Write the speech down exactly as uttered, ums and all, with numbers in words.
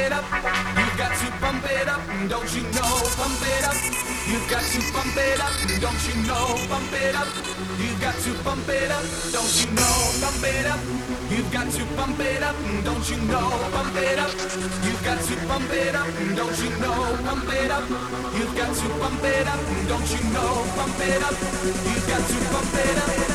it up. You've got to bump it up, don't you know? Pump it up. You've got to bump it up, don't you know? Bump it up. You've got to bump it up, don't you know? Bump it up. You've got to bump it up, don't you know? Bump it up. You've got to bump it up, don't you know? Bump it up. You've got to bump it up, don't you know? Bump it up. You've got to bump it up.